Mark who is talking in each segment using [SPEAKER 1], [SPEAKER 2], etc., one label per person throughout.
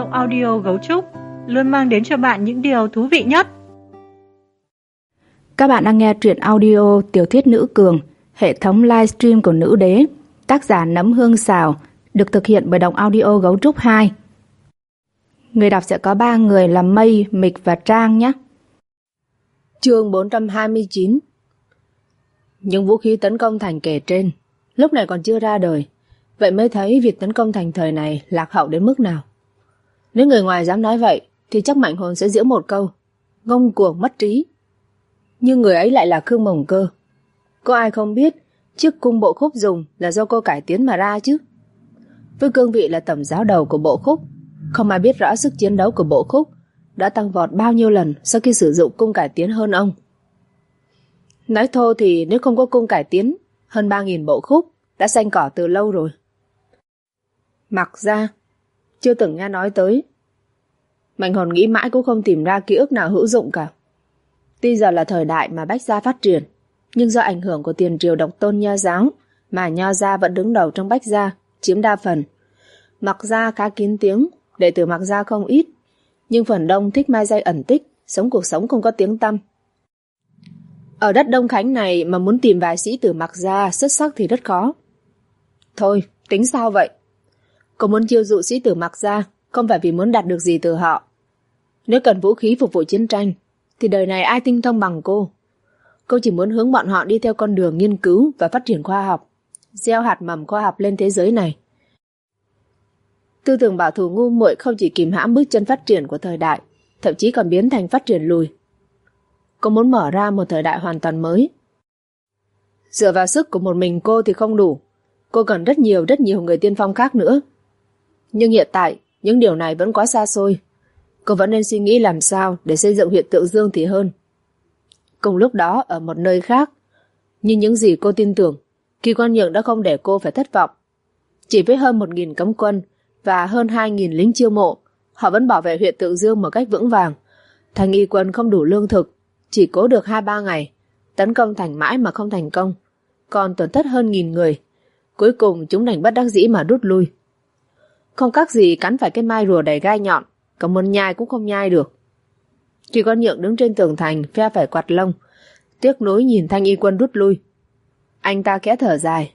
[SPEAKER 1] audio Gấu Trúc luôn mang đến cho bạn những điều thú vị nhất.
[SPEAKER 2] Các bạn đang nghe truyện audio tiểu thuyết Nữ Cường, hệ thống livestream của Nữ Đế, tác giả Nấm Hương Xào, được thực hiện bởi Đọc Audio Gấu Trúc 2. Người đọc sẽ có 3 người là Mây, Mịch và Trang nhé.
[SPEAKER 3] Chương 429. Những vũ khí tấn công thành kể trên lúc này còn chưa ra đời, vậy mới thấy việc tấn công thành thời này lạc hậu đến mức nào. Nếu người ngoài dám nói vậy thì chắc Mạnh Hồn sẽ giễu một câu: ngông cuồng mất trí. Nhưng người ấy lại là Khương Mồng Cơ. Có ai không biết chiếc cung bộ khúc dùng là do cô cải tiến mà ra chứ. Với cương vị là tổng giáo đầu của bộ khúc, không ai biết rõ sức chiến đấu của bộ khúc đã tăng vọt bao nhiêu lần sau khi sử dụng cung cải tiến hơn ông. Nói thô thì nếu không có cung cải tiến, hơn 3.000 bộ khúc đã xanh cỏ từ lâu rồi. Mặc ra chưa từng nghe nói tới. Mạnh Hồn nghĩ mãi cũng không tìm ra ký ức nào hữu dụng cả. Tuy giờ là thời đại mà Bách Gia phát triển, nhưng do ảnh hưởng của tiền triều độc tôn Nho giáo mà Nho gia vẫn đứng đầu trong Bách Gia, chiếm đa phần. Mặc Gia khá kín tiếng, đệ tử Mặc Gia không ít, nhưng phần đông thích mai danh ẩn tích, sống cuộc sống không có tiếng tăm. Ở đất Đông Khánh này mà muốn tìm vài sĩ tử Mặc Gia xuất sắc thì rất khó. Thôi, tính sao vậy? Cô muốn chiêu dụ sĩ tử Mặc Gia không phải vì muốn đạt được gì từ họ. Nếu cần vũ khí phục vụ chiến tranh thì đời này ai tinh thông bằng cô. Cô chỉ muốn hướng bọn họ đi theo con đường nghiên cứu và phát triển khoa học, gieo hạt mầm khoa học lên thế giới này. Tư tưởng bảo thủ ngu muội không chỉ kìm hãm bước chân phát triển của thời đại, thậm chí còn biến thành phát triển lùi. Cô muốn mở ra một thời đại hoàn toàn mới. Dựa vào sức của một mình cô thì không đủ. Cô cần rất nhiều người tiên phong khác nữa. Nhưng hiện tại, những điều này vẫn quá xa xôi. Cô vẫn nên suy nghĩ làm sao để xây dựng huyện Tự Dương thì hơn. Cùng lúc đó, ở một nơi khác, nhưng những gì cô tin tưởng, Kỳ Quan Nhượng đã không để cô phải thất vọng. Chỉ với hơn 1.000 cấm quân và hơn 2.000 lính chiêu mộ, họ vẫn bảo vệ huyện Tự Dương một cách vững vàng. Thành Y quân không đủ lương thực, chỉ cố được 2-3 ngày, tấn công thành mãi mà không thành công, còn tổn thất hơn 1.000 người. Cuối cùng chúng đành bất đắc dĩ mà rút lui. Không khác gì cắn phải cái mai rùa đầy gai nhọn, có muốn nhai cũng không nhai được. Kỳ Quan Nhượng đứng trên tường thành phe phải quạt lông, tiếc nuối nhìn Thanh Y quân rút lui. Anh ta khẽ thở dài.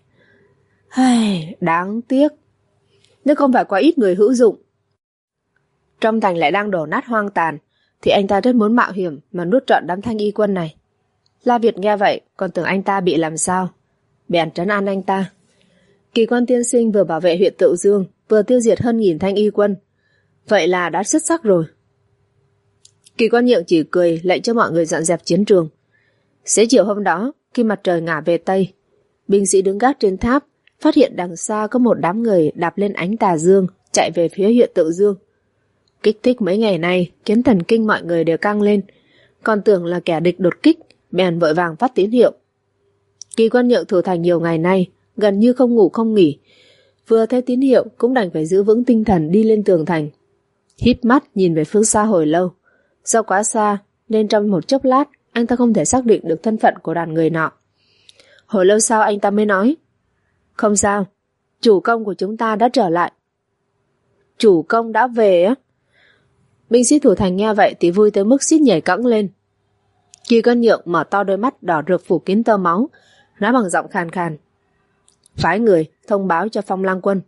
[SPEAKER 3] Đáng tiếc. Nếu không phải quá ít người hữu dụng, trong thành lại đang đổ nát hoang tàn, thì anh ta rất muốn mạo hiểm mà nuốt trọn đám Thanh Y quân này. La Việt nghe vậy còn tưởng anh ta bị làm sao, bèn trấn an anh ta. Kỳ Quan tiên sinh vừa bảo vệ huyện Tự Dương, vừa tiêu diệt hơn 1.000 Thanh Y quân, vậy là đã xuất sắc rồi. Kỳ Quan Nhượng chỉ cười lệnh cho mọi người dọn dẹp chiến trường. Xế chiều hôm đó, khi mặt trời ngả về Tây, binh sĩ đứng gác trên tháp phát hiện đằng xa có một đám người đạp lên ánh tà dương chạy về phía huyện Tự Dương. Kích thích mấy ngày nay khiến thần kinh mọi người đều căng lên, còn tưởng là kẻ địch đột kích, bèn vội vàng phát tín hiệu. Kỳ Quan Nhượng thủ thành nhiều ngày nay gần như không ngủ không nghỉ, vừa thấy tín hiệu cũng đành phải giữ vững tinh thần đi lên tường thành. Híp mắt nhìn về phương xa hồi lâu, do quá xa nên trong một chốc lát anh ta không thể xác định được thân phận của đoàn người nọ. Hồi lâu sau anh ta mới nói: không sao, chủ công của chúng ta đã trở lại. Chủ công đã về á? Binh sĩ thủ thành nghe vậy thì vui tới mức xít nhảy cẫng lên. Kỳ Quan Nhượng mở to đôi mắt đỏ rực phủ kín tơ máu, nói bằng giọng khàn khàn: phái người thông báo cho Phong Lang quân.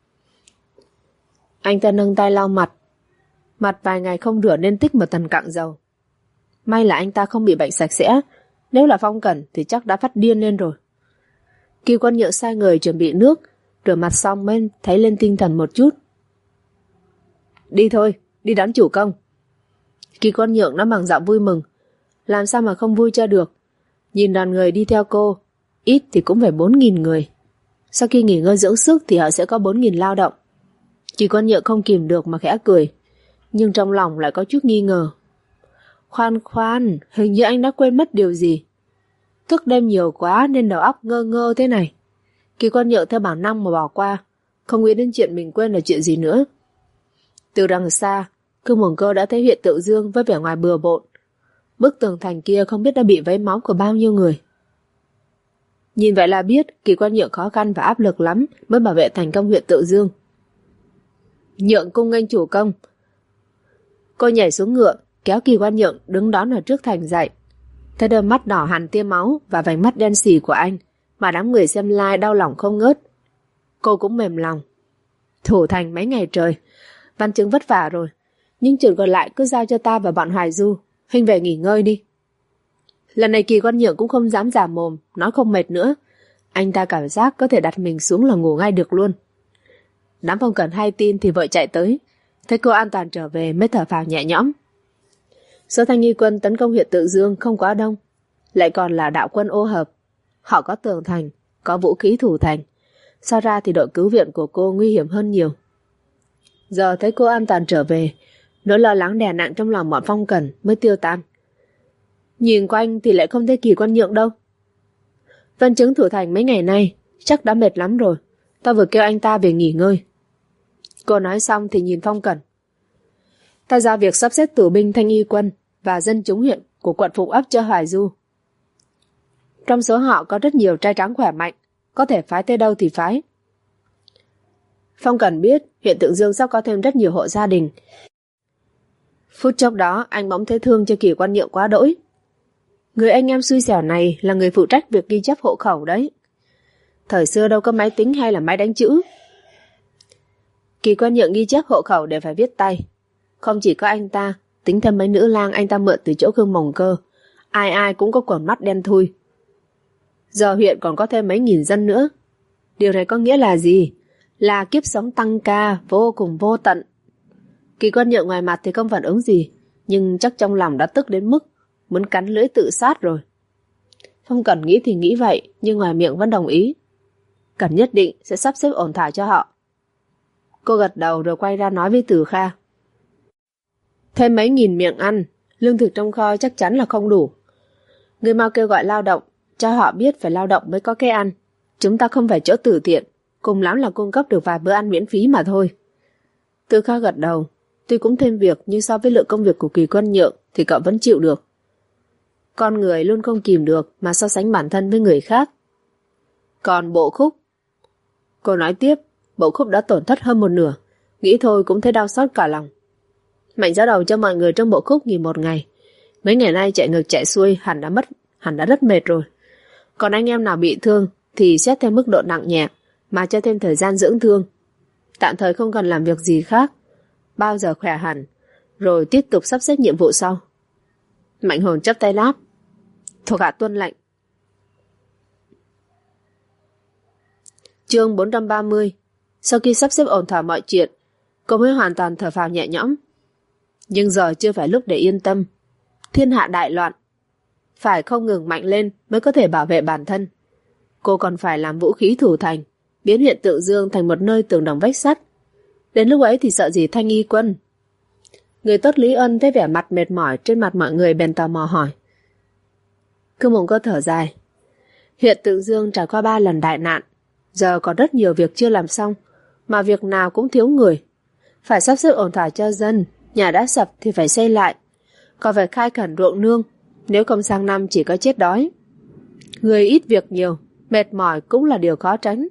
[SPEAKER 3] Anh ta nâng tay lau mặt vài ngày không rửa nên tích một tần cặn dầu. May là anh ta không bị bệnh sạch sẽ, nếu là Phong Cẩn thì chắc đã phát điên lên rồi. Kỳ Quan Nhượng sai người chuẩn bị nước, rửa mặt xong mới thấy lên tinh thần một chút. Đi thôi, đi đón chủ công. Kỳ Quan Nhượng nói bằng giọng vui mừng, làm sao mà không vui cho được. Nhìn đoàn người đi theo cô, ít thì cũng phải 4.000 người. Sau khi nghỉ ngơi dưỡng sức thì họ sẽ có 4.000 lao động. Kỳ Quan Nhượng không kìm được mà khẽ cười, nhưng trong lòng lại có chút nghi ngờ. Khoan, hình như anh đã quên mất điều gì. Thức đêm nhiều quá nên đầu óc ngơ ngơ thế này. Kỳ Quan Nhượng theo bản năng mà bỏ qua, không nghĩ đến chuyện mình quên là chuyện gì nữa. Từ đằng xa, Khương Mồng Cơ đã thấy huyện Tự Dương với vẻ ngoài bừa bộn. Bức tường thành kia không biết đã bị vấy máu của bao nhiêu người. Nhìn vậy là biết Kỳ Quan Nhượng khó khăn và áp lực lắm mới bảo vệ thành công huyện Tự Dương. Nhượng cung nghênh chủ công, Cô nhảy xuống ngựa, kéo Kỳ Quan Nhượng đứng đón ở trước thành dậy. Thấy đôi mắt đỏ hằn tia máu và vành mắt đen xì của anh mà đám người xem live đau lòng không ngớt. Cô cũng mềm lòng. Thủ thành mấy ngày trời, Văn Chứng vất vả rồi, nhưng chuyện còn lại cứ giao cho ta và bọn Hoài Du. Huynh về nghỉ ngơi đi. Lần này Kỳ Quan Nhượng cũng không dám giả mồm, nói không mệt nữa. Anh ta cảm giác có thể đặt mình xuống là ngủ ngay được luôn. Đám Phong Cẩn hay tin thì vội chạy tới. Thấy cô an toàn trở về mới thở phào nhẹ nhõm. Số thanh nghi quân tấn công huyện Tự Dương không quá đông, lại còn là đạo quân ô hợp. Họ có tường thành, có vũ khí thủ thành. So ra thì đội cứu viện của cô nguy hiểm hơn nhiều. Giờ thấy cô an toàn trở về, nỗi lo lắng đè nặng trong lòng bọn Phong Cẩn mới tiêu tan. Nhìn quanh thì lại không thấy Kỳ Quan Nhượng đâu. Văn Chứng thủ thành mấy ngày nay chắc đã mệt lắm rồi. Ta vừa kêu anh ta về nghỉ ngơi. Cô nói xong thì nhìn Phong Cẩn. Ta giao việc sắp xếp tù binh thanh y quân và dân chúng huyện của quận Phục Ấp cho Hoài Du. Trong số họ có rất nhiều trai tráng khỏe mạnh, có thể phái tới đâu thì phái. Phong Cẩn biết huyện Tự Dương sắp có thêm rất nhiều hộ gia đình. Phút chốc đó anh bỗng thấy thương cho Kỳ Quan Nhượng quá đỗi. Người anh em xui xẻo này là người phụ trách việc ghi chép hộ khẩu đấy. Thời xưa đâu có máy tính hay là máy đánh chữ. Kỳ Quan Nhượng ghi chép hộ khẩu đều phải viết tay. Không chỉ có anh ta, tính thêm mấy nữ lang anh ta mượn từ chỗ Khương Mồng Cơ, ai ai cũng có quầng mắt đen thui. Giờ huyện còn có thêm mấy nghìn dân nữa. Điều này có nghĩa là gì? Là kiếp sống tăng ca vô cùng vô tận. Kỳ Quan Nhượng ngoài mặt thì không phản ứng gì, nhưng chắc trong lòng đã tức đến mức muốn cắn lưỡi tự sát rồi. Phong Cẩn nghĩ thì nghĩ vậy, nhưng ngoài miệng vẫn đồng ý. Cẩn nhất định sẽ sắp xếp ổn thỏa cho họ. Cô gật đầu rồi quay ra nói với Từ Kha. Thêm mấy nghìn miệng ăn, lương thực trong kho chắc chắn là không đủ. Người mau kêu gọi lao động, cho họ biết phải lao động mới có cái ăn. Chúng ta không phải chỗ từ thiện, cùng lắm là cung cấp được vài bữa ăn miễn phí mà thôi. Từ Kha gật đầu, tuy cũng thêm việc nhưng so với lượng công việc của Kỳ Quan Nhượng thì cậu vẫn chịu được. Con người luôn không kìm được mà so sánh bản thân với người khác. Còn Bộ Khúc, cô nói tiếp, Bộ Khúc đã tổn thất hơn một nửa, nghĩ thôi cũng thấy đau xót cả lòng. Mạnh giáo đầu cho mọi người trong Bộ Khúc nghỉ một ngày. Mấy ngày nay chạy ngược chạy xuôi hẳn đã rất mệt rồi. Còn anh em nào bị thương thì xét theo mức độ nặng nhẹ mà cho thêm thời gian dưỡng thương. Tạm thời không cần làm việc gì khác, bao giờ khỏe hẳn rồi tiếp tục sắp xếp nhiệm vụ sau. Mạnh Hồn chắp tay đáp, thuộc hạ tuân lệnh. Chương 430. Sau khi sắp xếp ổn thỏa mọi chuyện, cô mới hoàn toàn thở phào nhẹ nhõm. Nhưng giờ chưa phải lúc để yên tâm. Thiên hạ đại loạn, phải không ngừng mạnh lên mới có thể bảo vệ bản thân. Cô còn phải làm vũ khí thủ thành, biến huyện Tự Dương thành một nơi tường đồng vách sắt. Đến lúc ấy thì sợ gì thanh y quân. Người tốt Lý Ân thấy vẻ mặt mệt mỏi trên mặt mọi người bèn tò mò hỏi. Khương Mồng Cơ thở dài. Huyện Tự Dương trải qua 3 lần đại nạn, giờ còn rất nhiều việc chưa làm xong, mà việc nào cũng thiếu người. Phải sắp xếp ổn thỏa cho dân, nhà đã sập thì phải xây lại, còn phải khai khẩn ruộng nương, nếu không sang năm chỉ có chết đói. Người ít việc nhiều, mệt mỏi cũng là điều khó tránh.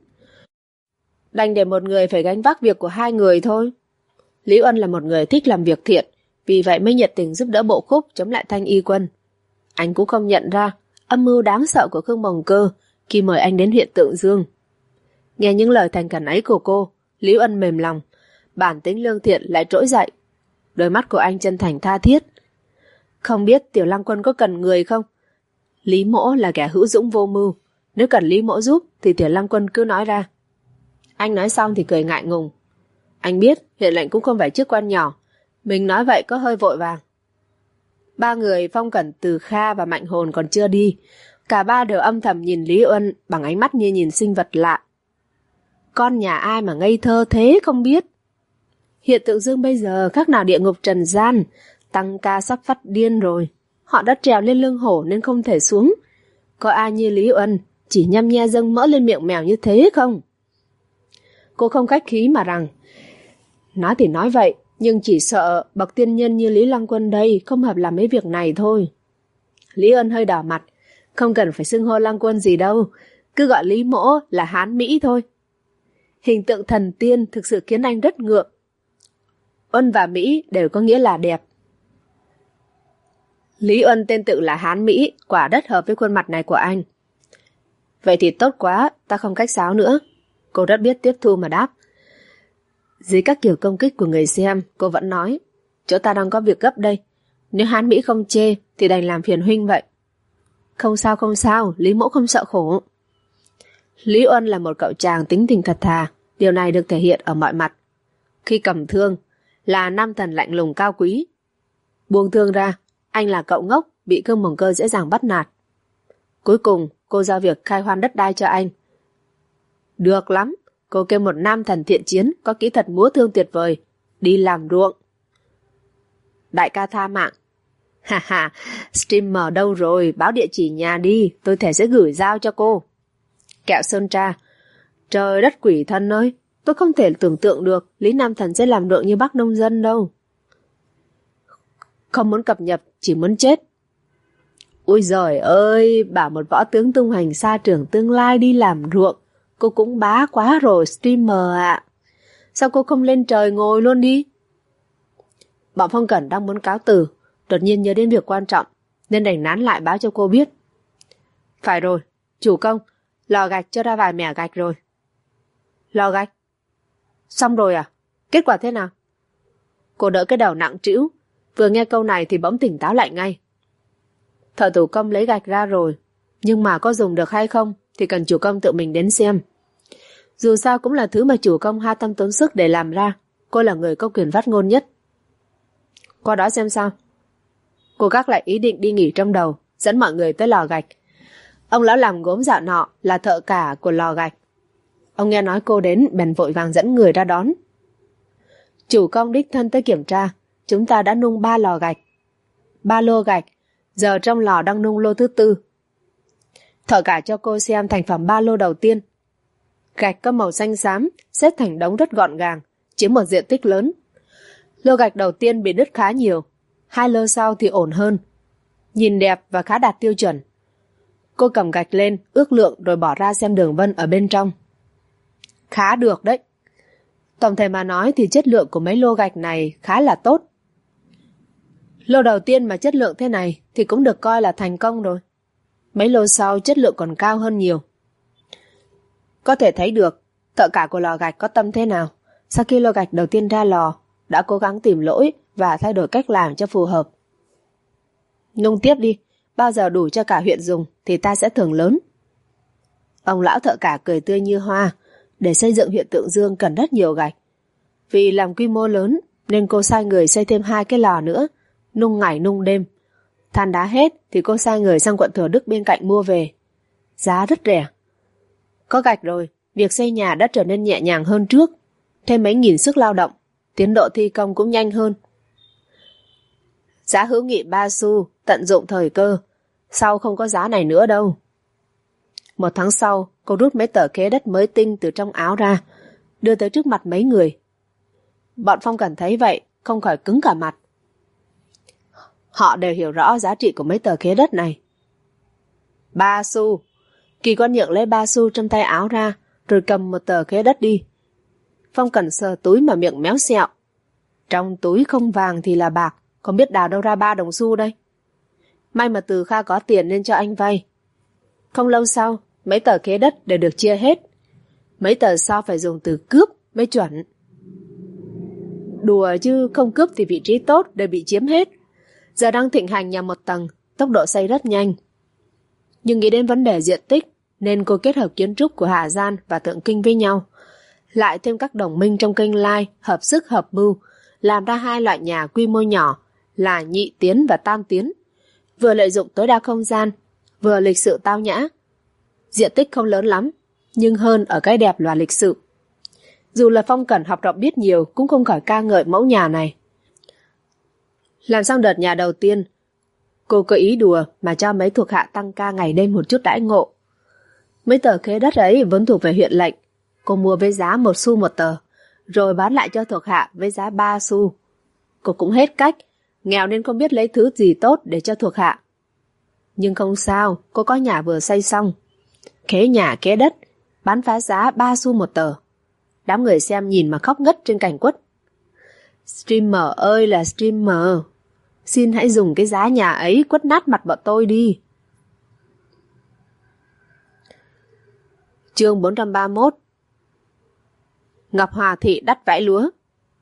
[SPEAKER 3] Đành để một người phải gánh vác việc của 2 người thôi. Lý Ân là một người thích làm việc thiện, vì vậy mới nhiệt tình giúp đỡ Bộ Khúc chống lại thanh y quân. Anh cũng không nhận ra âm mưu đáng sợ của Khương Mồng Cơ khi mời anh đến huyện Tự Dương. Nghe những lời thành khẩn ấy của cô, Lý Ân mềm lòng, bản tính lương thiện lại trỗi dậy. Đôi mắt của anh chân thành tha thiết. Không biết Tiểu Lăng Quân có cần người không? Lý Mỗ là kẻ hữu dũng vô mưu, nếu cần Lý Mỗ giúp thì Tiểu Lăng Quân cứ nói ra. Anh nói xong thì cười ngại ngùng. Anh biết huyện lệnh cũng không phải chức quan nhỏ, mình nói vậy có hơi vội vàng. 3 người Phong Cẩn, Từ Kha và Mạnh Hồn còn chưa đi, cả 3 đều âm thầm nhìn Lý Ân bằng ánh mắt như nhìn sinh vật lạ. Con nhà ai mà ngây thơ thế không biết. Hiện Tự Dương bây giờ khác nào địa ngục trần gian, tăng ca sắp phát điên rồi. Họ đã trèo lên lưng hổ nên không thể xuống. Có ai như Lý Ân chỉ nhăm nhe dâng mỡ lên miệng mèo như thế không? Cô không khách khí mà rằng, nói thì nói vậy, nhưng chỉ sợ bậc tiên nhân như Lý Lăng Quân đây không hợp làm mấy việc này thôi. Lý Ân hơi đỏ mặt, không cần phải xưng hô Lăng Quân gì đâu, cứ gọi Lý Mỗ là Hán Mỹ thôi. Hình tượng thần tiên thực sự khiến anh rất ngượng. Ân và Mỹ đều có nghĩa là đẹp, Lý Uân tên tự là Hán Mỹ, quả đất hợp với khuôn mặt này của anh. Vậy thì tốt quá, ta không khách sáo nữa. Cô rất biết tiếp thu mà đáp. Dưới các kiểu công kích của người xem, cô vẫn nói, chỗ ta đang có việc gấp đây. Nếu Hán Mỹ không chê, thì đành làm phiền huynh vậy. Không sao, Lý mẫu không sợ khổ. Lý Uân là một cậu chàng tính tình thật thà, điều này được thể hiện ở mọi mặt. Khi cầm thương, là nam thần lạnh lùng cao quý. Buông thương ra, anh là cậu ngốc, bị Cương Mồng Cơ dễ dàng bắt nạt. Cuối cùng, cô giao việc khai hoang đất đai cho anh. Được lắm, cô kêu một nam thần thiện chiến, có kỹ thuật múa thương tuyệt vời, đi làm ruộng. Đại ca tha mạng. Ha, streamer đâu rồi, báo địa chỉ nhà đi, tôi thể sẽ gửi giao cho cô. Kẹo Sơn Tra. Trời đất quỷ thần ơi, tôi không thể tưởng tượng được Lý Nam Thần sẽ làm ruộng như bác nông dân đâu. Không muốn cập nhật, chỉ muốn chết. Ôi giời ơi, bảo một võ tướng tung hoành xa trường tương lai đi làm ruộng, cô cũng bá quá rồi streamer ạ. Sao cô không lên trời ngồi luôn đi? Bọn Phong Cẩn đang muốn cáo từ, đột nhiên nhớ đến việc quan trọng, nên đành nán lại báo cho cô biết. Phải rồi, chủ công, lò gạch cho ra vài mẻ gạch rồi. Lò gạch? Xong rồi à? Kết quả thế nào? Cô đỡ cái đầu nặng trĩu, vừa nghe câu này thì bỗng tỉnh táo lại ngay. Thợ thủ công lấy gạch ra rồi, nhưng mà có dùng được hay không thì cần chủ công tự mình đến xem. Dù sao cũng là thứ mà chủ công ha tâm tốn sức để làm ra, cô là người có quyền phát ngôn nhất. Qua đó xem sao. Cô gác lại ý định đi nghỉ trong đầu, dẫn mọi người tới lò gạch. Ông lão làm gốm dạo nọ là thợ cả của lò gạch. Ông nghe nói cô đến bèn vội vàng dẫn người ra đón. Chủ công đích thân tới kiểm tra, chúng ta đã nung 3 lò gạch. 3 lô gạch, giờ trong lò đang nung lô thứ 4. Thợ cả cho cô xem thành phẩm 3 lô đầu tiên. Gạch có màu xanh xám, xếp thành đống rất gọn gàng, chiếm một diện tích lớn. Lô gạch đầu tiên bị đứt khá nhiều, 2 lô sau thì ổn hơn. Nhìn đẹp và khá đạt tiêu chuẩn. Cô cầm gạch lên, ước lượng rồi bỏ ra xem đường vân ở bên trong. Khá được đấy. Tổng thể mà nói thì chất lượng của mấy lô gạch này khá là tốt. Lô đầu tiên mà chất lượng thế này thì cũng được coi là thành công rồi. Mấy lô sau chất lượng còn cao hơn nhiều. Có thể thấy được thợ cả của lò gạch có tâm thế nào. Sau khi lô gạch đầu tiên ra lò, đã cố gắng tìm lỗi và thay đổi cách làm cho phù hợp. Nung tiếp đi, bao giờ đủ cho cả huyện dùng thì ta sẽ thưởng lớn. Ông lão thợ cả cười tươi như hoa. Để xây dựng huyện Tượng Dương cần rất nhiều gạch. Vì làm quy mô lớn nên cô sai người xây thêm 2 cái lò nữa, nung ngày nung đêm. Than đá hết thì cô sai người sang quận Thừa Đức bên cạnh mua về. Giá rất rẻ. Có gạch rồi, việc xây nhà đã trở nên nhẹ nhàng hơn trước. Thêm mấy nghìn sức lao động, tiến độ thi công cũng nhanh hơn. Giá hữu nghị 3 xu, tận dụng thời cơ. Sau không có giá này nữa đâu. 1 tháng sau, cô rút mấy tờ khế đất mới tinh từ trong áo ra, đưa tới trước mặt mấy người. Bọn Phong Cẩn thấy vậy, không khỏi cứng cả mặt. Họ đều hiểu rõ giá trị của mấy tờ khế đất này. 3 xu. Kỳ Quan Nhượng lấy 3 xu trong tay áo ra, rồi cầm một tờ khế đất đi. Phong Cẩn sờ túi mà miệng méo xẹo. Trong túi không vàng thì là bạc, không biết đào đâu ra 3 đồng xu đây. May mà Từ Kha có tiền nên cho anh vay. Không lâu sau, mấy tờ khế đất đều được chia hết. Mấy tờ sau phải dùng từ cướp mới chuẩn. Đùa chứ không cướp thì vị trí tốt đều bị chiếm hết. Giờ đang thịnh hành nhà 1 tầng, tốc độ xây rất nhanh. Nhưng nghĩ đến vấn đề diện tích nên cô kết hợp kiến trúc của Hà Giang và Thượng Kinh với nhau. Lại thêm các đồng minh trong kênh Lai hợp sức hợp mưu, làm ra 2 loại nhà quy mô nhỏ là nhị tiến và tam tiến. Vừa lợi dụng tối đa không gian, vừa lịch sự tao nhã. Diện tích không lớn lắm, nhưng hơn ở cái đẹp là lịch sự. Dù là Phong Cẩn học rộng biết nhiều cũng không khỏi ca ngợi mẫu nhà này. Làm xong đợt nhà đầu tiên, cô có ý đùa mà cho mấy thuộc hạ tăng ca ngày đêm một chút đãi ngộ. Mấy tờ khế đất ấy vốn thuộc về huyện lệnh. Cô mua với giá 1 xu 1 tờ, rồi bán lại cho thuộc hạ với giá 3 xu. Cô cũng hết cách, nghèo nên không biết lấy thứ gì tốt để cho thuộc hạ. Nhưng không sao, cô có nhà vừa xây xong. Khế nhà khế đất, bán phá giá 3 xu 1 tờ. Đám người xem nhìn mà khóc ngất trên cành quất. Streamer ơi là streamer. Xin hãy dùng cái giá nhà ấy quất nát mặt bọn tôi đi. Chương 431. Ngọc Hòa Thị đắt vãi lúa.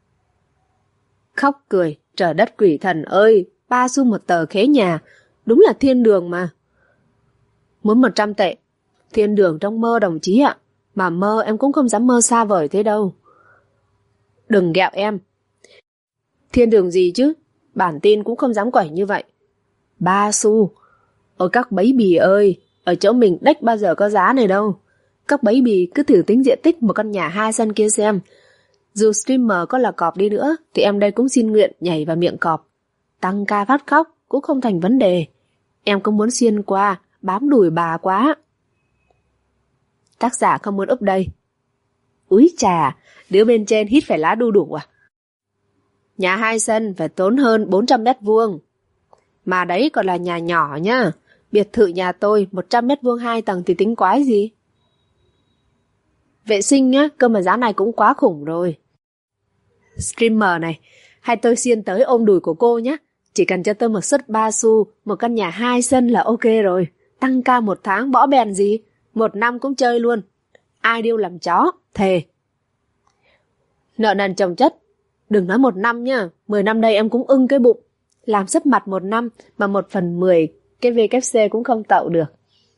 [SPEAKER 3] Khóc cười, trời đất quỷ thần ơi, 3 xu một tờ khế nhà, đúng là thiên đường mà. Muốn 100 tệ, thiên đường trong mơ đồng chí ạ, mà mơ em cũng không dám mơ xa vời thế đâu. Đừng ghẹo em. Thiên đường gì chứ, bản tin cũng không dám quẩy như vậy. 3 xu. Ôi các baby ơi, ở chỗ mình đếch bao giờ có giá này đâu. Các baby cứ thử tính diện tích một căn nhà 2 sân kia xem. Dù streamer có là cọp đi nữa thì em đây cũng xin nguyện nhảy vào miệng cọp. Tăng ca phát khóc cũng không thành vấn đề. Em cũng muốn xuyên qua, bám đùi bà quá. Tác giả không muốn úp đây. Úi chà, đứa bên trên hít phải lá đu đủ à? Nhà 2 sân phải tốn hơn 400 mét vuông. Mà đấy còn là nhà nhỏ nhá. Biệt thự nhà tôi 100 mét vuông 2 tầng thì tính quái gì? Vệ sinh nhá, cơ mà giá này cũng quá khủng rồi. Streamer này, hay tôi xiên tới ôm đùi của cô nhé. Chỉ cần cho tôi một suất 3 xu, một căn nhà 2 sân là ok rồi. Tăng ca 1 tháng bỏ bèn gì, 1 năm cũng chơi luôn. Ai điêu làm chó, thề. Nợ nần chồng chất, đừng nói 1 năm nhá, 10 năm đây em cũng ưng cái bụng. Làm sấp mặt 1 năm mà 1/10 cái VKC cũng không tậu được.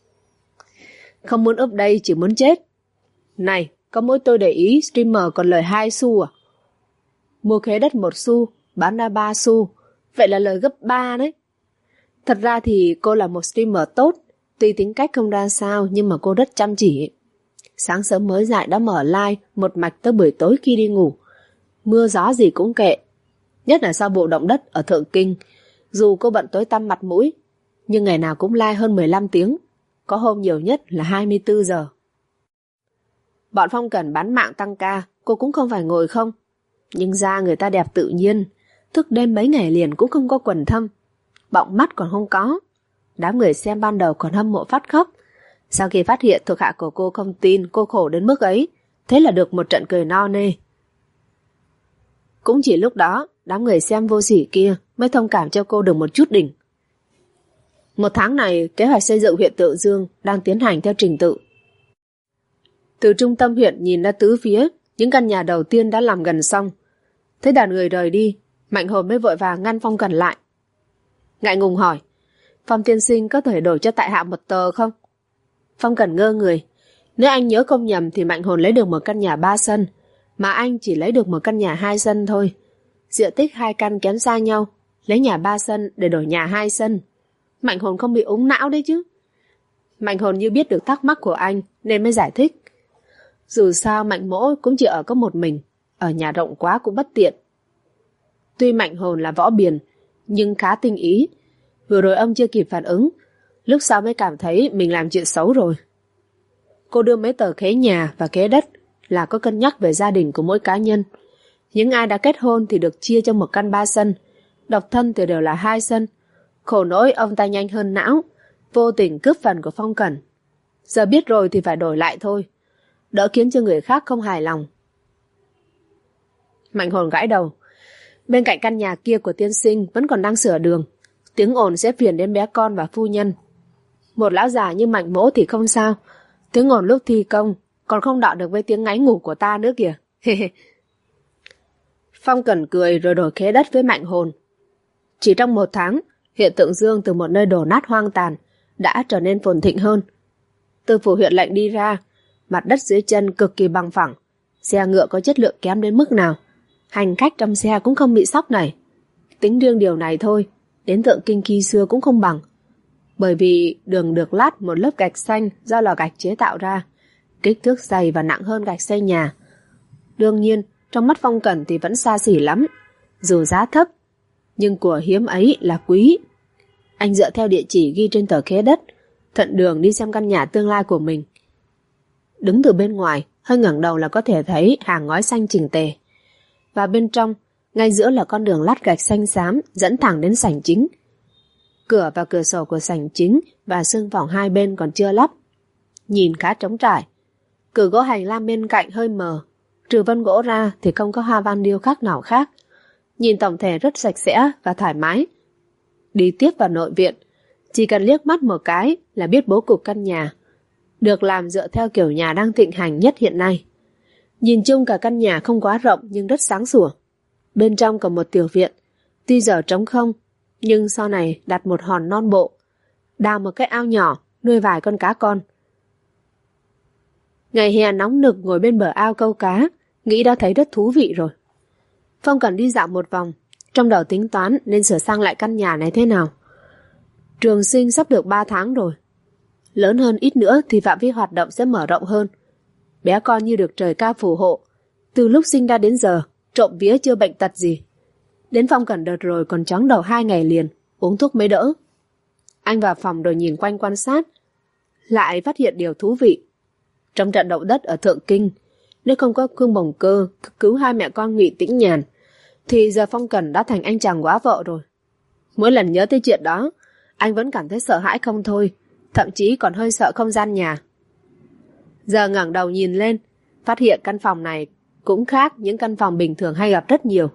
[SPEAKER 3] Không muốn úp đây, chỉ muốn chết. Này, có mỗi tôi để ý streamer còn lời 2 xu à? Mua khế đất 1 xu, bán ra 3 xu, vậy là lời gấp 3 đấy. Thật ra thì cô là một streamer tốt, tuy tính cách không ra sao nhưng mà cô rất chăm chỉ. Sáng sớm mới dậy đã mở live một mạch tới buổi tối khi đi ngủ. Mưa gió gì cũng kệ. Nhất là sau vụ động đất ở Thượng Kinh. Dù cô bận tối tăm mặt mũi, nhưng ngày nào cũng live hơn 15 tiếng. Có hôm nhiều nhất là 24 giờ. Bọn Phong Cần bán mạng tăng ca, cô cũng không phải ngồi không. Nhưng da người ta đẹp tự nhiên, thức đêm mấy ngày liền cũng không có quầng thâm. Bọng mắt còn không có. Đám người xem ban đầu còn hâm mộ phát khóc. Sau khi phát hiện thuộc hạ của cô không tin cô khổ đến mức ấy, thế là được một trận cười no nê. Cũng chỉ lúc đó, đám người xem vô sỉ kia mới thông cảm cho cô được một chút đỉnh. 1 tháng này, kế hoạch xây dựng huyện Tự Dương đang tiến hành theo trình tự. Từ trung tâm huyện nhìn ra tứ phía, những căn nhà đầu tiên đã làm gần xong. Thấy đoàn người rời đi, Mạnh Hồn mới vội vàng ngăn Phong Cần lại. Ngại ngùng hỏi, Phong tiên sinh có thể đổi cho tại hạ 1 tờ không? Phong Cần ngơ người. Nếu anh nhớ không nhầm thì Mạnh Hồn lấy được một căn nhà 3 sân, mà anh chỉ lấy được một căn nhà 2 sân thôi. Diện tích 2 căn kém xa nhau, lấy nhà 3 sân để đổi nhà 2 sân. Mạnh Hồn không bị úng não đấy chứ. Mạnh Hồn như biết được thắc mắc của anh nên mới giải thích. Dù sao Mạnh Mỗ cũng chỉ ở có một mình, ở nhà rộng quá cũng bất tiện. Tuy Mạnh Hồn là võ biền, nhưng khá tinh ý. Vừa rồi ông chưa kịp phản ứng, lúc sau mới cảm thấy mình làm chuyện xấu rồi. Cô đưa mấy tờ khế nhà và khế đất là có cân nhắc về gia đình của mỗi cá nhân. Những ai đã kết hôn thì được chia cho một căn 3 sân, độc thân thì đều là 2 sân. Khổ nỗi ông ta nhanh hơn não, vô tình cướp phần của Phong Cẩn. Giờ biết rồi thì phải đổi lại thôi, đỡ khiến cho người khác không hài lòng. Mạnh Hồn gãi đầu. Bên cạnh căn nhà kia của tiên sinh vẫn còn đang sửa đường, tiếng ồn sẽ phiền đến bé con và phu nhân. Một lão già như Mạnh Mỗ thì không sao, tiếng ồn lúc thi công còn không đọ được với tiếng ngáy ngủ của ta nữa kìa. Phong Cẩn cười rồi đổi khế đất với Mạnh Hồn. Chỉ trong 1 tháng, huyện Tự Dương từ một nơi đổ nát hoang tàn đã trở nên phồn thịnh hơn. Từ phủ huyện lệnh đi ra, mặt đất dưới chân cực kỳ bằng phẳng, xe ngựa có chất lượng kém đến mức nào, hành khách trong xe cũng không bị sóc này. Tính riêng điều này thôi, đến Thượng Kinh khi xưa cũng không bằng. Bởi vì đường được lát một lớp gạch xanh do lò gạch chế tạo ra, kích thước dày và nặng hơn gạch xây nhà. Đương nhiên, trong mắt Phong Cẩn thì vẫn xa xỉ lắm, dù giá thấp, nhưng của hiếm ấy là quý. Anh dựa theo địa chỉ ghi trên tờ khế đất, thuận đường đi xem căn nhà tương lai của mình. Đứng từ bên ngoài, hơi ngẩng đầu là có thể thấy hàng ngói xanh chỉnh tề. Và bên trong, ngay giữa là con đường lát gạch xanh xám dẫn thẳng đến sảnh chính. Cửa và cửa sổ của sảnh chính và xương phòng hai bên còn chưa lắp, nhìn khá trống trải. Cửa gỗ hành lang bên cạnh hơi mờ, trừ vân gỗ ra thì không có hoa văn điêu khắc nào khác. Nhìn tổng thể rất sạch sẽ và thoải mái, đi tiếp vào nội viện. Chỉ cần liếc mắt một cái là biết bố cục căn nhà, được làm dựa theo kiểu nhà đang thịnh hành nhất hiện nay. Nhìn chung cả căn nhà không quá rộng nhưng rất sáng sủa. Bên trong còn một tiểu viện, tuy giờ trống không, nhưng sau này đặt một hòn non bộ, đào một cái ao nhỏ, nuôi vài con cá con. Ngày hè nóng nực ngồi bên bờ ao câu cá, nghĩ đã thấy rất thú vị rồi. Phong cần đi dạo một vòng, trong đầu tính toán nên sửa sang lại căn nhà này thế nào. Trường Sinh sắp được 3 tháng rồi. Lớn hơn ít nữa thì phạm vi hoạt động sẽ mở rộng hơn. Bé con như được trời cao phù hộ. Từ lúc sinh ra đến giờ, trộm vía chưa bệnh tật gì. Đến Phong Cẩn đợt rồi còn chóng đầu 2 ngày liền, uống thuốc mới đỡ. Anh vào phòng rồi nhìn quanh quan sát, lại phát hiện điều thú vị. Trong trận động đất ở Thượng Kinh, nếu không có Khương Bồng Cơ cứu hai mẹ con Ngụy Tĩnh Nhàn, thì giờ Phong Cẩn đã thành anh chàng quá vợ rồi. Mỗi lần nhớ tới chuyện đó, anh vẫn cảm thấy sợ hãi không thôi, thậm chí còn hơi sợ không gian nhà. Giờ ngẩng đầu nhìn lên, phát hiện căn phòng này cũng khác những căn phòng bình thường hay gặp rất nhiều.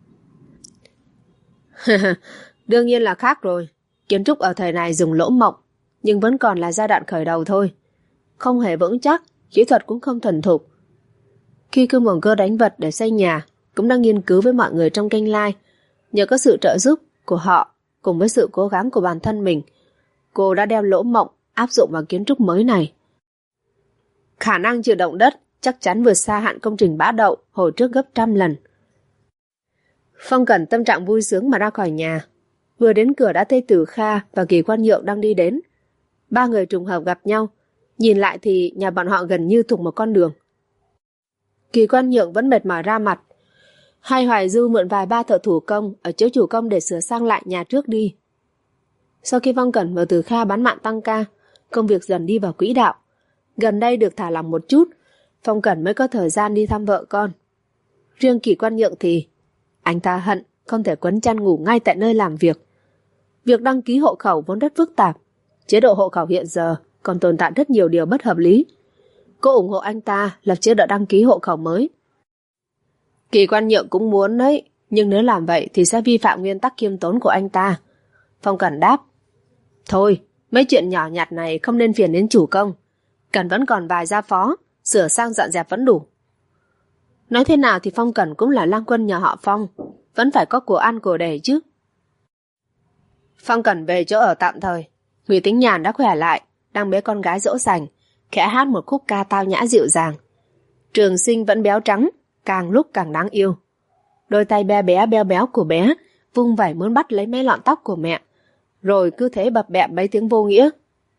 [SPEAKER 3] Đương nhiên là khác rồi. Kiến trúc ở thời này dùng lỗ mộng, nhưng vẫn còn là giai đoạn khởi đầu thôi. Không hề vững chắc, kỹ thuật cũng không thuần thục. Khi Khương Bồng Cơ đánh vật để xây nhà, cũng đang nghiên cứu với mọi người trong kênh Lai. Nhờ có sự trợ giúp của họ, cùng với sự cố gắng của bản thân mình, cô đã đem lỗ mộng áp dụng vào kiến trúc mới này. Khả năng chịu động đất chắc chắn vượt xa hạn công trình Bã Đậu hồi trước gấp 100 lần. Phong Cẩn tâm trạng vui sướng mà ra khỏi nhà. Vừa đến cửa đã thấy Tử Kha và Kỳ Quan Nhượng đang đi đến. Ba người trùng hợp gặp nhau. Nhìn lại thì nhà bọn họ gần như thủng một con đường. Kỳ Quan Nhượng vẫn mệt mỏi ra mặt. Hai Hoài Du mượn vài ba thợ thủ công ở chỗ chủ công để sửa sang lại nhà trước đi. Sau khi Phong Cẩn và Tử Kha bán mạng tăng ca, công việc dần đi vào quỹ đạo. Gần đây được thả lỏng một chút, Phong Cẩn mới có thời gian đi thăm vợ con. Riêng Kỳ Quan Nhượng thì anh ta hận không thể quấn chăn ngủ ngay tại nơi làm việc. Việc đăng ký hộ khẩu vốn rất phức tạp. Chế độ hộ khẩu hiện giờ còn tồn tại rất nhiều điều bất hợp lý. Cô ủng hộ anh ta lập chế độ đăng ký hộ khẩu mới. Kỳ Quan Nhượng cũng muốn đấy, nhưng nếu làm vậy thì sẽ vi phạm nguyên tắc khiêm tốn của anh ta. Phong Cẩn đáp: Thôi, mấy chuyện nhỏ nhặt này không nên phiền đến chủ công. Cần vẫn còn vài gia phó, sửa sang dọn dẹp vẫn đủ. Nói thế nào thì Phong Cẩn cũng là lang quân nhà họ Phong, vẫn phải có của ăn của để chứ. Phong Cẩn về chỗ ở tạm thời. Ngụy Tĩnh Nhàn đã khỏe lại, đang bế con gái dỗ dành, khẽ hát một khúc ca tao nhã dịu dàng. Trường Sinh vẫn béo trắng, càng lúc càng đáng yêu. Đôi tay bé bé béo béo của bé vung vẩy muốn bắt lấy mấy lọn tóc của mẹ, rồi cứ thế bập bẹm mấy tiếng vô nghĩa.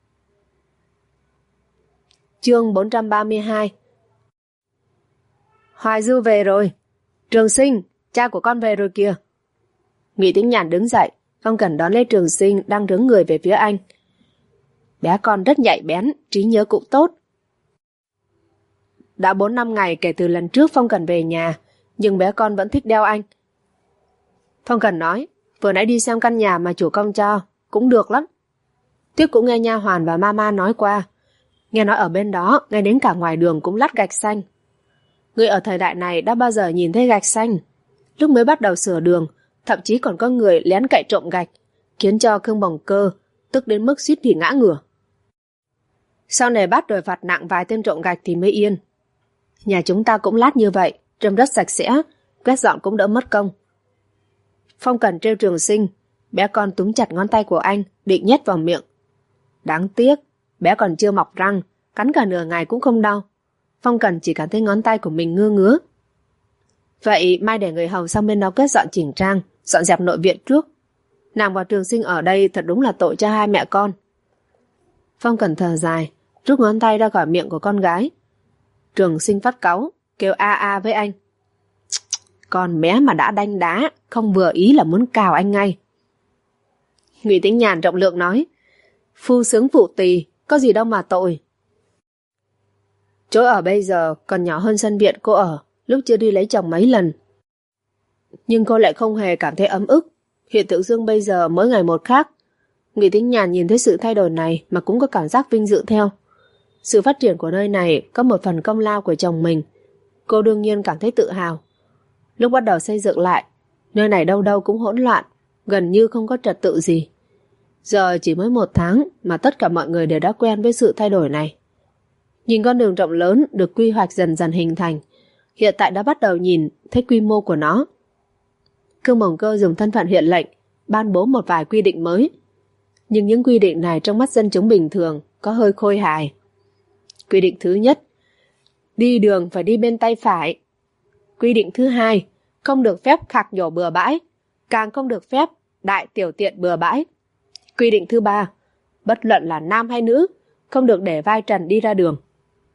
[SPEAKER 3] Chương 432. Hoài Du về rồi. Trường Sinh, cha của con về rồi kìa. Ngụy Tĩnh Nhàn đứng dậy, Phong Cẩn đón lấy Trường Sinh đang đứng người về phía anh. Bé con rất nhạy bén, trí nhớ cũng tốt. Đã 4-5 ngày kể từ lần trước Phong Cẩn về nhà, nhưng bé con vẫn thích đeo anh. Phong Cẩn nói, vừa nãy đi xem căn nhà mà chủ công cho, cũng được lắm. Tiếc cũng nghe nha hoàn và mama nói qua. Nghe nói ở bên đó, ngay đến cả ngoài đường cũng lát gạch xanh. Người ở thời đại này đã bao giờ nhìn thấy gạch xanh? Lúc mới bắt đầu sửa đường, thậm chí còn có người lén cậy trộm gạch, khiến cho Khương Bồng Cơ tức đến mức suýt thì ngã ngửa. Sau này bắt rồi phạt nặng vài tên trộm gạch thì mới yên. Nhà chúng ta cũng lát như vậy, trông rất sạch sẽ, quét dọn cũng đỡ mất công. Phong Cẩn trêu Trường Sinh, bé con túm chặt ngón tay của anh, định nhét vào miệng. Đáng tiếc, bé còn chưa mọc răng, cắn cả nửa ngày cũng không đau. Phong Cẩn chỉ cảm thấy ngón tay của mình ngứa ngứa. Vậy mai để người hầu sang bên đó quét dọn chỉnh trang, dọn dẹp nội viện trước. Nàng và Trường Sinh ở đây thật đúng là tội cho hai mẹ con. Phong Cẩn thở dài, rút ngón tay ra khỏi miệng của con gái. Trường Sinh phát cáu, kêu a a với anh. Con bé mà đã đanh đá, không vừa ý là muốn cào anh ngay. Ngụy Tĩnh Nhàn rộng lượng nói, phu sướng phụ tỳ, có gì đâu mà tội. Chỗ ở bây giờ còn nhỏ hơn sân viện cô ở lúc chưa đi lấy chồng mấy lần. Nhưng cô lại không hề cảm thấy ấm ức. Hiện tượng Dương bây giờ mỗi ngày một khác. Ngụy Tĩnh Nhàn nhìn thấy sự thay đổi này mà cũng có cảm giác vinh dự theo. Sự phát triển của nơi này có một phần công lao của chồng mình. Cô đương nhiên cảm thấy tự hào. Lúc bắt đầu xây dựng lại, nơi này đâu đâu cũng hỗn loạn. gần như không có trật tự gì. Giờ chỉ mới 1 tháng mà tất cả mọi người đều đã quen với sự thay đổi này. Nhìn con đường rộng lớn được quy hoạch dần dần hình thành, hiện tại đã bắt đầu nhìn thấy quy mô của nó. Cương Bồng Cơ dùng thân phận huyện lệnh ban bố một vài quy định mới. Nhưng những quy định này trong mắt dân chúng bình thường có hơi khôi hài. Quy định thứ nhất, đi đường phải đi bên tay phải. Quy định thứ hai, không được phép khạc nhổ bừa bãi, càng không được phép đại tiểu tiện bừa bãi. Quy định thứ ba, bất luận là nam hay nữ, không được để vai trần đi ra đường.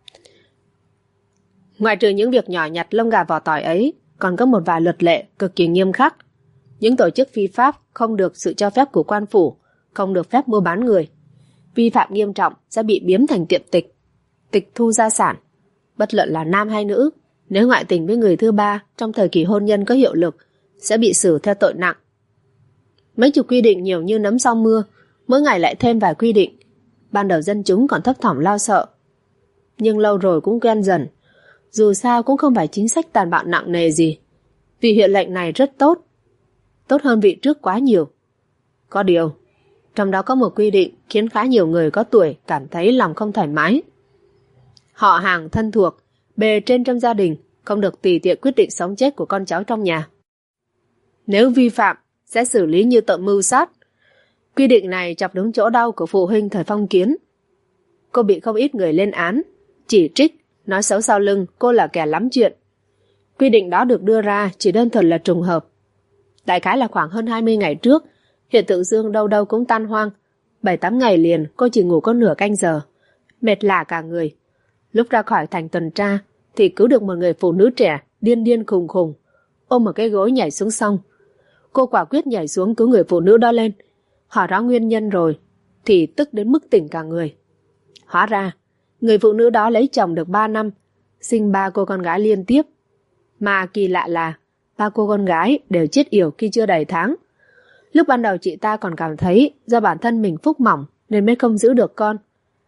[SPEAKER 3] Ngoại trừ những việc nhỏ nhặt lông gà vỏ tỏi ấy, còn có một vài luật lệ cực kỳ nghiêm khắc. Những tổ chức phi pháp không được sự cho phép của quan phủ, không được phép mua bán người. Vi phạm nghiêm trọng sẽ bị biếm thành tiệm tịch, tịch thu gia sản. Bất luận là nam hay nữ, nếu ngoại tình với người thứ ba trong thời kỳ hôn nhân có hiệu lực, sẽ bị xử theo tội nặng. Mấy chục quy định nhiều như nấm sau mưa, mỗi ngày lại thêm vài quy định. Ban đầu dân chúng còn thấp thỏm lo sợ, nhưng lâu rồi cũng quen dần. Dù sao cũng không phải chính sách tàn bạo nặng nề gì. Vì hiệu lệnh này rất tốt, tốt hơn vị trước quá nhiều. Có điều, trong đó có một quy định khiến khá nhiều người có tuổi cảm thấy lòng không thoải mái. Họ hàng thân thuộc, bề trên trong gia đình không được tùy tiện quyết định sống chết của con cháu trong nhà. Nếu vi phạm, sẽ xử lý như tội mưu sát. Quy định này chọc đúng chỗ đau của phụ huynh thời phong kiến. Cô bị không ít người lên án, chỉ trích, nói xấu sau lưng cô là kẻ lắm chuyện. Quy định đó được đưa ra chỉ đơn thuần là trùng hợp. Đại khái là khoảng hơn 20 ngày trước, hiện tượng dương đâu đâu cũng tan hoang. 7-8 ngày liền cô chỉ ngủ có nửa canh giờ, mệt lả cả người. Lúc ra khỏi thành tuần tra thì cứu được một người phụ nữ trẻ điên điên khùng khùng, ôm một cái gối nhảy xuống sông. Cô quả quyết nhảy xuống cứu người phụ nữ đó lên. Hỏi rõ nguyên nhân rồi thì tức đến mức tỉnh cả người. Hóa ra người phụ nữ đó lấy chồng được 3 năm, sinh 3 cô con gái liên tiếp. Mà kỳ lạ là 3 cô con gái đều chết yểu khi chưa đầy tháng. Lúc ban đầu chị ta còn cảm thấy do bản thân mình phúc mỏng nên mới không giữ được con.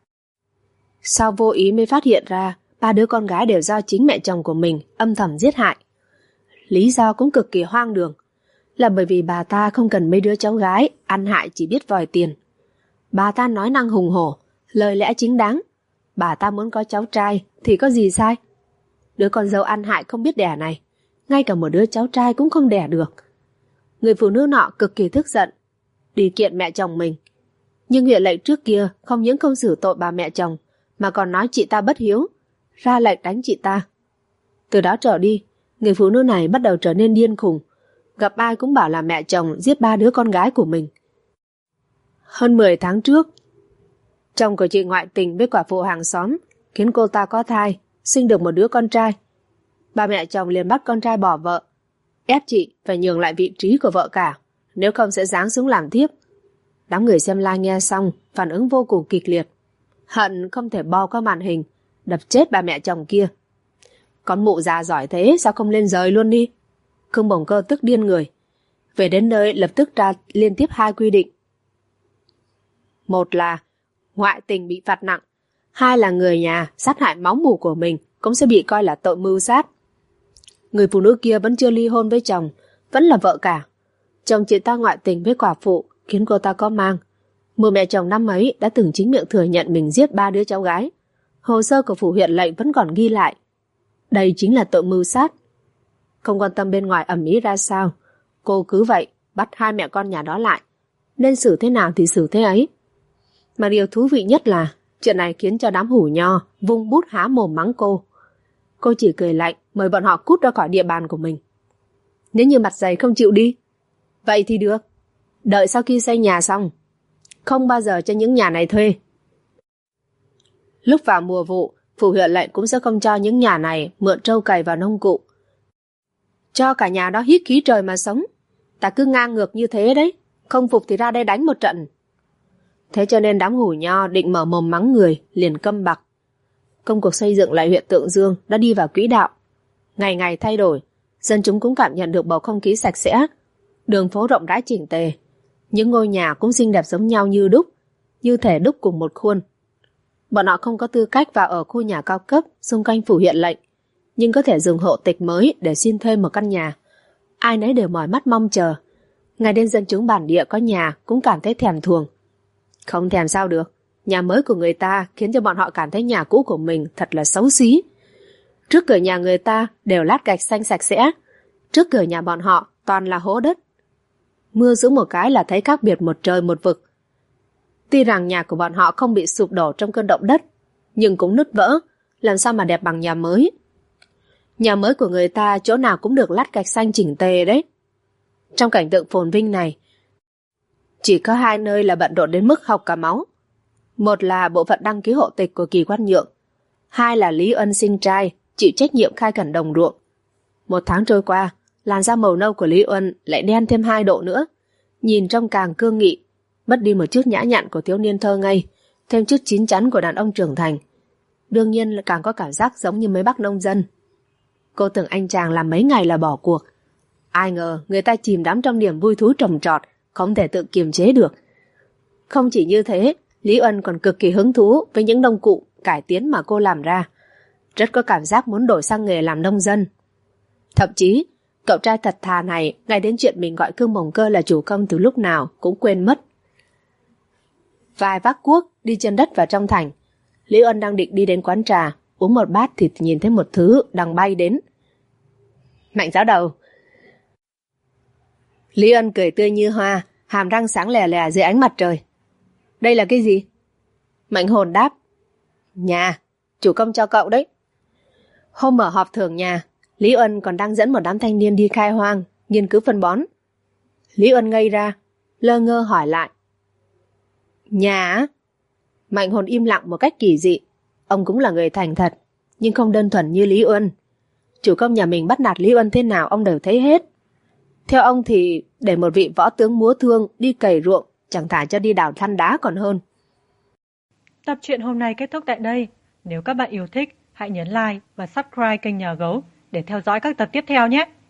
[SPEAKER 3] Sau vô ý mới phát hiện ra 3 đứa con gái đều do chính mẹ chồng của mình âm thầm giết hại. Lý do cũng cực kỳ hoang đường, là bởi vì bà ta không cần mấy đứa cháu gái ăn hại chỉ biết vòi tiền. Bà ta nói năng hùng hổ, lời lẽ chính đáng. Bà ta muốn có cháu trai thì có gì sai. Đứa con dâu ăn hại không biết đẻ này, ngay cả một đứa cháu trai cũng không đẻ được. Người phụ nữ nọ cực kỳ tức giận, đi kiện mẹ chồng mình. Nhưng huyện lệnh trước kia không những không xử tội bà mẹ chồng, mà còn nói chị ta bất hiếu, ra lệnh đánh chị ta. Từ đó trở đi, người phụ nữ này bắt đầu trở nên điên khùng, gặp ai cũng bảo là mẹ chồng giết 3 đứa con gái của mình. Hơn 10 tháng trước, chồng của chị ngoại tình với quả phụ hàng xóm, khiến cô ta có thai, sinh được một đứa con trai. Bà mẹ chồng liền bắt con trai bỏ vợ, ép chị phải nhường lại vị trí của vợ cả, nếu không sẽ giáng xuống làm thiếp. Đám người xem live nghe xong, phản ứng vô cùng kịch liệt. Hận không thể bo qua màn hình, đập chết bà mẹ chồng kia. Con mụ già giỏi thế sao không lên rời luôn đi. Cương Bồng Cơ tức điên người. Về đến nơi lập tức ra liên tiếp 2 quy định. Một là ngoại tình bị phạt nặng, 2 là người nhà sát hại máu mủ của mình cũng sẽ bị coi là tội mưu sát. Người phụ nữ kia vẫn chưa ly hôn với chồng, vẫn là vợ cả. Chồng chị ta ngoại tình với quả phụ khiến cô ta có mang. Mùa mẹ chồng năm ấy đã từng chính miệng thừa nhận mình giết 3 đứa cháu gái. Hồ sơ của phủ huyện lệnh vẫn còn ghi lại. Đây chính là tội mưu sát. Không quan tâm bên ngoài ầm ĩ ra sao, cô cứ vậy bắt 2 mẹ con nhà đó lại. Nên xử thế nào thì xử thế ấy. Mà điều thú vị nhất là chuyện này khiến cho đám hủ nho vung bút há mồm mắng cô. Cô chỉ cười lạnh mời bọn họ cút ra khỏi địa bàn của mình. Nếu như mặt dày không chịu đi, vậy thì được. Đợi sau khi xây nhà xong, không bao giờ cho những nhà này thuê. Lúc vào mùa vụ, phủ huyện lệnh cũng sẽ không cho những nhà này mượn trâu cày vào nông cụ. Cho cả nhà đó hít khí trời mà sống. Ta cứ ngang ngược như thế đấy, không phục thì ra đây đánh một trận. Thế cho nên đám hủ nho định mở mồm mắng người liền câm bặt. Công cuộc xây dựng lại huyện Tượng Dương đã đi vào quỹ đạo. Ngày ngày thay đổi, dân chúng cũng cảm nhận được bầu không khí sạch sẽ. Đường phố rộng rãi chỉnh tề, những ngôi nhà cũng xinh đẹp giống nhau như đúc, như thể đúc cùng một khuôn. Bọn họ không có tư cách vào ở khu nhà cao cấp xung quanh phủ huyện lệnh, nhưng có thể dùng hộ tịch mới để xin thuê một căn nhà. Ai nấy đều mỏi mắt mong chờ. Ngay đến dân chúng bản địa có nhà cũng cảm thấy thèm thuồng. Không thèm sao được, nhà mới của người ta khiến cho bọn họ cảm thấy nhà cũ của mình thật là xấu xí. Trước cửa nhà người ta đều lát gạch xanh sạch sẽ, trước cửa nhà bọn họ toàn là hố đất. Mưa giũ một cái là thấy khác biệt một trời một vực. Tuy rằng nhà của bọn họ không bị sụp đổ trong cơn động đất, nhưng cũng nứt vỡ, làm sao mà đẹp bằng nhà mới. Nhà mới của người ta chỗ nào cũng được lát gạch xanh chỉnh tề đấy. Trong cảnh tượng phồn vinh này, chỉ có 2 nơi là bận rộn đến mức học cả máu. Một là bộ phận đăng ký hộ tịch của Kỳ Quan Nhượng, 2 là Lý Ân sinh trai chịu trách nhiệm khai khẩn đồng ruộng. 1 tháng trôi qua, làn da màu nâu của Lý Ân lại đen thêm 2 độ nữa, nhìn trông càng cương nghị, mất đi một chút nhã nhặn của thiếu niên thơ ngây, thêm chút chín chắn của đàn ông trưởng thành. Đương nhiên là càng có cảm giác giống như mấy bác nông dân. Cô tưởng anh chàng làm mấy ngày là bỏ cuộc. Ai ngờ người ta chìm đắm trong niềm vui thú trồng trọt, không thể tự kiềm chế được. Không chỉ như thế, Lý Ân còn cực kỳ hứng thú với những nông cụ cải tiến mà cô làm ra. Rất có cảm giác muốn đổi sang nghề làm nông dân. Thậm chí, cậu trai thật thà này ngay đến chuyện mình gọi Cương Mồng Cơ là chủ công từ lúc nào cũng quên mất. Vài vác cuốc đi chân đất vào trong thành. Lý Ân đang định đi đến quán trà uống một bát thì nhìn thấy một thứ đang bay đến. Mạnh giáo đầu. Lý Ân cười tươi như hoa, hàm răng sáng lè lè dưới ánh mặt trời. Đây là cái gì? Mạnh hồn đáp. Nhà, chủ công cho cậu đấy. Hôm mở họp thưởng nhà, Lý Ân còn đang dẫn một đám thanh niên đi khai hoang, nghiên cứu phân bón. Lý Ân ngây ra, lơ ngơ hỏi lại. Nhà á? Mạnh hồn im lặng một cách kỳ dị. Ông cũng là người thành thật, nhưng không đơn thuần như Lý Ân. Chủ công nhà mình bắt nạt Lý Ân thế nào ông đều thấy hết. Theo ông thì để một vị võ tướng múa thương đi cày ruộng chẳng thà cho đi đào than đá còn hơn.
[SPEAKER 1] Tập truyện hôm nay kết thúc tại đây. Nếu các bạn yêu thích, hãy nhấn like và subscribe kênh Nhà Gấu để theo dõi các tập tiếp theo nhé.